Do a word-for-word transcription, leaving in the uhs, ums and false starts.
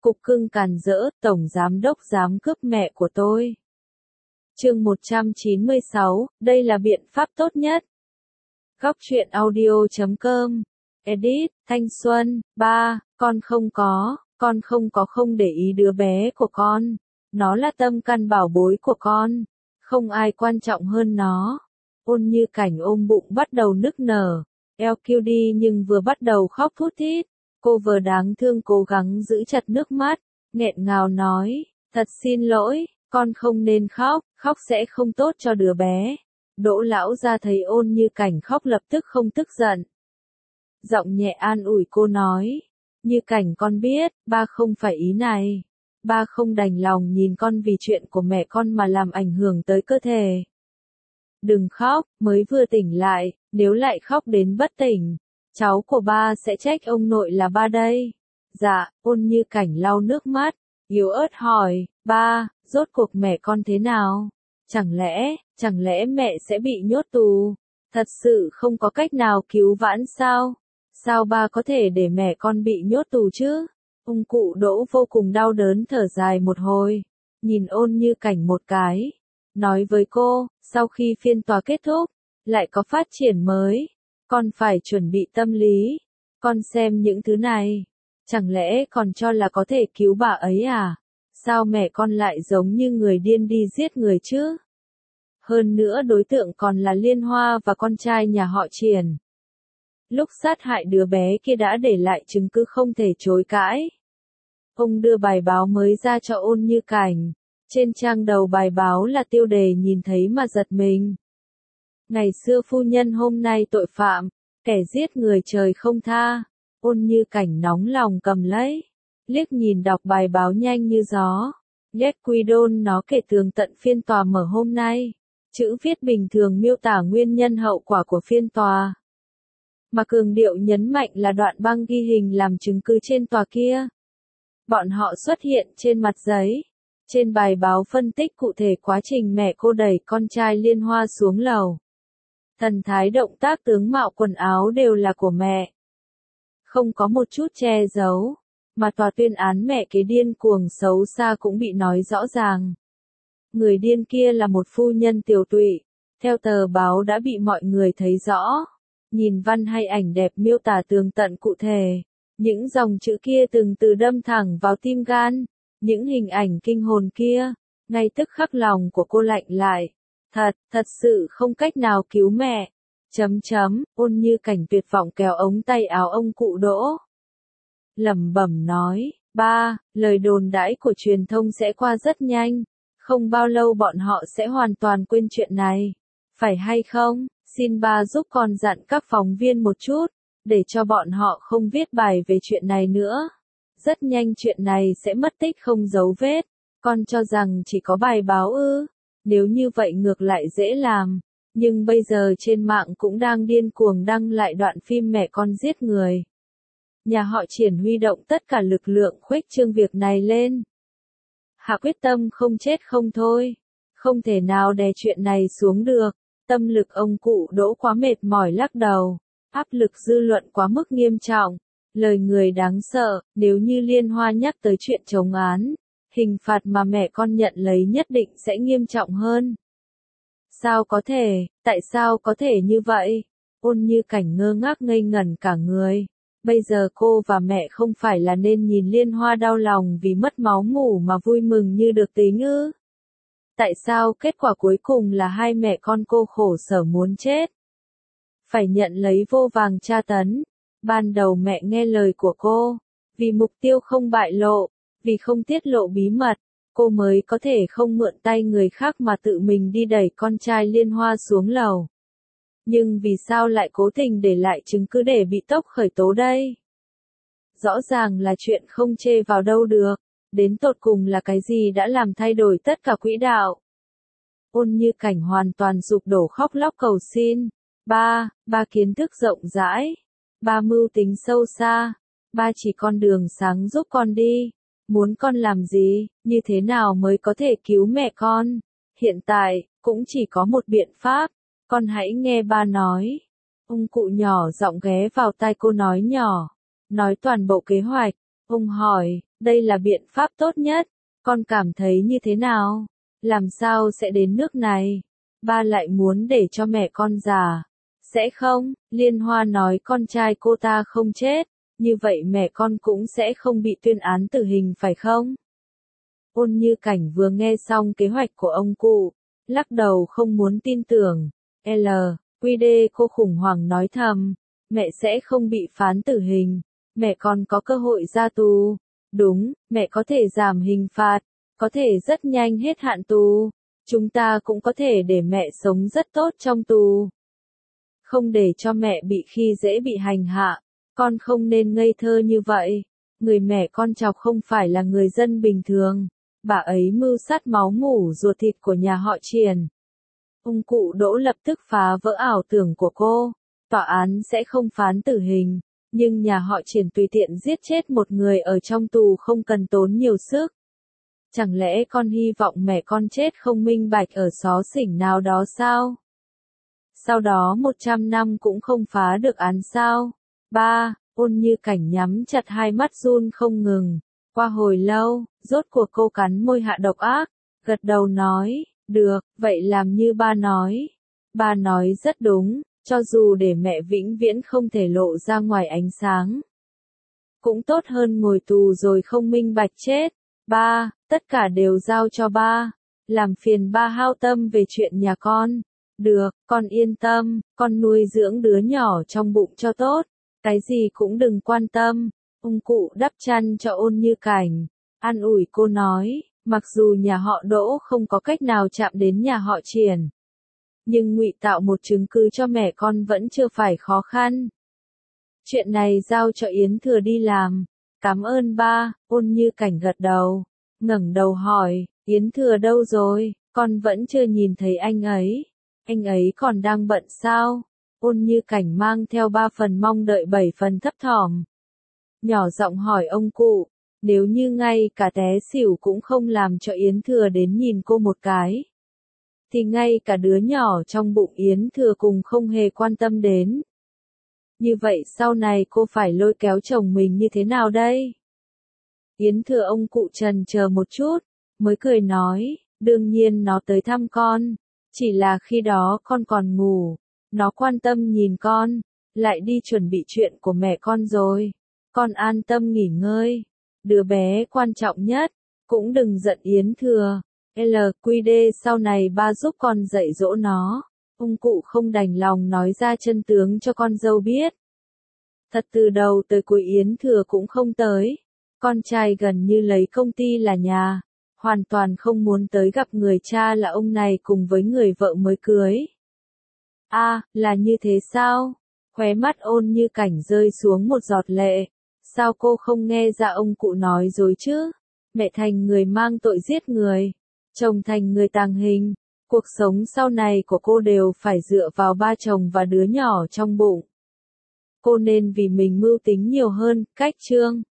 Cục cưng càn rỡ, tổng giám đốc dám cướp mẹ của tôi. Chương một trăm chín mươi sáu, đây là biện pháp tốt nhất. Góc truyện audio chấm com. Edit, Thanh Xuân. Ba, con không có, con không có không để ý đứa bé của con. Nó là tâm căn bảo bối của con. Không ai quan trọng hơn nó. Ôn Như Cảnh ôm bụng bắt đầu nức nở. eo kiu đi nhưng vừa bắt đầu khóc thút thít. Cô vừa đáng thương cố gắng giữ chặt nước mắt. Nghẹn ngào nói, thật xin lỗi, con không nên khóc, khóc sẽ không tốt cho đứa bé. Đỗ lão ra thấy Ôn Như Cảnh khóc lập tức không tức giận. Giọng nhẹ an ủi cô nói, Như Cảnh con biết, ba không phải ý này. Ba không đành lòng nhìn con vì chuyện của mẹ con mà làm ảnh hưởng tới cơ thể. Đừng khóc, mới vừa tỉnh lại, nếu lại khóc đến bất tỉnh, cháu của ba sẽ trách ông nội là ba đây. Dạ, Ôn Như Cảnh lau nước mắt, yếu ớt hỏi, ba, rốt cuộc mẹ con thế nào? Chẳng lẽ, chẳng lẽ mẹ sẽ bị nhốt tù? Thật sự không có cách nào cứu vãn sao? Sao ba có thể để mẹ con bị nhốt tù chứ? Ông cụ Đỗ vô cùng đau đớn thở dài một hồi, nhìn Ôn Như Cảnh một cái, nói với cô, sau khi phiên tòa kết thúc, lại có phát triển mới, con phải chuẩn bị tâm lý, con xem những thứ này, chẳng lẽ còn cho là có thể cứu bà ấy à? Sao mẹ con lại giống như người điên đi giết người chứ? Hơn nữa đối tượng còn là Liên Hoa và con trai nhà họ Triển. Lúc sát hại đứa bé kia đã để lại chứng cứ không thể chối cãi. Ông đưa bài báo mới ra cho Ôn Như Cảnh. Trên trang đầu bài báo là tiêu đề nhìn thấy mà giật mình. Ngày xưa phu nhân hôm nay tội phạm, kẻ giết người trời không tha. Ôn Như Cảnh nóng lòng cầm lấy, liếc nhìn đọc bài báo nhanh như gió. Ghét quy đôn nó kể tường tận phiên tòa mở hôm nay. Chữ viết bình thường miêu tả nguyên nhân hậu quả của phiên tòa. Mà cường điệu nhấn mạnh là đoạn băng ghi hình làm chứng cứ trên tòa kia. Bọn họ xuất hiện trên mặt giấy. Trên bài báo phân tích cụ thể quá trình mẹ cô đẩy con trai Liên Hoa xuống lầu. Thần thái động tác tướng mạo quần áo đều là của mẹ. Không có một chút che giấu. Mà tòa tuyên án mẹ kế điên cuồng xấu xa cũng bị nói rõ ràng. Người điên kia là một phu nhân tiều tụy. Theo tờ báo đã bị mọi người thấy rõ. Nhìn văn hay ảnh đẹp miêu tả tường tận cụ thể. Những dòng chữ kia từng từ đâm thẳng vào tim gan. Những hình ảnh kinh hồn kia. Ngay tức khắc lòng của cô lạnh lại. Thật, thật sự không cách nào cứu mẹ. Chấm chấm, Ôn Như Cảnh tuyệt vọng kéo ống tay áo ông cụ Đỗ. Lẩm bẩm nói, ba, lời đồn đãi của truyền thông sẽ qua rất nhanh. Không bao lâu bọn họ sẽ hoàn toàn quên chuyện này. Phải hay không? Xin ba giúp con dặn các phóng viên một chút, để cho bọn họ không viết bài về chuyện này nữa. Rất nhanh chuyện này sẽ mất tích không dấu vết. Con cho rằng chỉ có bài báo ư? Nếu như vậy ngược lại dễ làm. Nhưng bây giờ trên mạng cũng đang điên cuồng đăng lại đoạn phim mẹ con giết người. Nhà họ Triển huy động tất cả lực lượng khuếch trương việc này lên. Hạ quyết tâm không chết không thôi. Không thể nào đè chuyện này xuống được. Tâm lực ông cụ Đỗ quá mệt mỏi lắc đầu. Áp lực dư luận quá mức nghiêm trọng. Lời người đáng sợ, nếu như Liên Hoa nhắc tới chuyện chống án, hình phạt mà mẹ con nhận lấy nhất định sẽ nghiêm trọng hơn. Sao có thể, tại sao có thể như vậy? Ôn Như Cảnh ngơ ngác ngây ngẩn cả người. Bây giờ cô và mẹ không phải là nên nhìn Liên Hoa đau lòng vì mất máu mủ mà vui mừng như được tính ư? Tại sao kết quả cuối cùng là hai mẹ con cô khổ sở muốn chết? Phải nhận lấy vô vàng tra tấn. Ban đầu mẹ nghe lời của cô, vì mục tiêu không bại lộ, vì không tiết lộ bí mật, cô mới có thể không mượn tay người khác mà tự mình đi đẩy con trai Liên Hoa xuống lầu. Nhưng vì sao lại cố tình để lại chứng cứ để bị tốc khởi tố đây? Rõ ràng là chuyện không chê vào đâu được, đến tột cùng là cái gì đã làm thay đổi tất cả quỹ đạo? Ôn Như Cảnh hoàn toàn sụp đổ khóc lóc cầu xin. Ba, ba kiến thức rộng rãi. Ba mưu tính sâu xa. Ba chỉ con đường sáng giúp con đi. Muốn con làm gì, như thế nào mới có thể cứu mẹ con? Hiện tại, cũng chỉ có một biện pháp. Con hãy nghe ba nói. Ông cụ nhỏ giọng ghé vào tai cô nói nhỏ. Nói toàn bộ kế hoạch. Ông hỏi, đây là biện pháp tốt nhất, con cảm thấy như thế nào? Làm sao sẽ đến nước này? Ba lại muốn để cho mẹ con già. Sẽ không, Liên Hoa nói con trai cô ta không chết, như vậy mẹ con cũng sẽ không bị tuyên án tử hình phải không? Ôn Như Cảnh vừa nghe xong kế hoạch của ông cụ, lắc đầu không muốn tin tưởng. L, quy đê cô khủng hoảng nói thầm, mẹ sẽ không bị phán tử hình, mẹ còn có cơ hội ra tù. Đúng, mẹ có thể giảm hình phạt, có thể rất nhanh hết hạn tù. Chúng ta cũng có thể để mẹ sống rất tốt trong tù. Không để cho mẹ bị khi dễ bị hành hạ, con không nên ngây thơ như vậy. Người mẹ con chọc không phải là người dân bình thường, bà ấy mưu sát máu mủ ruột thịt của nhà họ Triền. Ông cụ Đỗ lập tức phá vỡ ảo tưởng của cô, tòa án sẽ không phán tử hình, nhưng nhà họ Triền tùy tiện giết chết một người ở trong tù không cần tốn nhiều sức. Chẳng lẽ con hy vọng mẹ con chết không minh bạch ở xó xỉnh nào đó sao? Sau đó một trăm năm cũng không phá được án sao? Ba, Ôn Như Cảnh nhắm chặt hai mắt run không ngừng. Qua hồi lâu, rốt cuộc cô cắn môi hạ độc ác, gật đầu nói, được, vậy làm như ba nói. Ba nói rất đúng, cho dù để mẹ vĩnh viễn không thể lộ ra ngoài ánh sáng. Cũng tốt hơn ngồi tù rồi không minh bạch chết. Ba, tất cả đều giao cho ba. Làm phiền ba hao tâm về chuyện nhà con. Được, con yên tâm, con nuôi dưỡng đứa nhỏ trong bụng cho tốt. Cái gì cũng đừng quan tâm. Ông cụ đắp chăn cho Ôn Như Cảnh. An ủi cô nói, mặc dù nhà họ Đỗ không có cách nào chạm đến nhà họ Triền, nhưng ngụy tạo một chứng cứ cho mẹ con vẫn chưa phải khó khăn. Chuyện này giao cho Yến Thừa đi làm. Cảm ơn ba. Ôn Như Cảnh gật đầu, ngẩng đầu hỏi, Yến Thừa đâu rồi, con vẫn chưa nhìn thấy anh ấy. Anh ấy còn đang bận sao? Ôn Như Cảnh mang theo ba phần mong đợi bảy phần thấp thỏm. Nhỏ giọng hỏi ông cụ, nếu như ngay cả té xỉu cũng không làm cho Yến Thừa đến nhìn cô một cái, thì ngay cả đứa nhỏ trong bụng Yến Thừa cùng không hề quan tâm đến. Như vậy sau này cô phải lôi kéo chồng mình như thế nào đây? Yến Thừa ông cụ trần chờ một chút, mới cười nói, đương nhiên nó tới thăm con, chỉ là khi đó con còn ngủ, nó quan tâm nhìn con, lại đi chuẩn bị chuyện của mẹ con rồi. Con an tâm nghỉ ngơi, đứa bé quan trọng nhất, cũng đừng giận Yến Thừa. L quy đê sau này ba giúp con dạy dỗ nó. Ông cụ không đành lòng nói ra chân tướng cho con dâu biết. Thật từ đầu tới cuối Yến Thừa cũng không tới. Con trai gần như lấy công ty là nhà, hoàn toàn không muốn tới gặp người cha là ông này cùng với người vợ mới cưới. A, à, là như thế sao? Khóe mắt Ôn Như Cảnh rơi xuống một giọt lệ. Sao cô không nghe ra ông cụ nói dối chứ? Mẹ thành người mang tội giết người, chồng thành người tàng hình, cuộc sống sau này của cô đều phải dựa vào ba chồng và đứa nhỏ trong bụng. Cô nên vì mình mưu tính nhiều hơn, cách chương.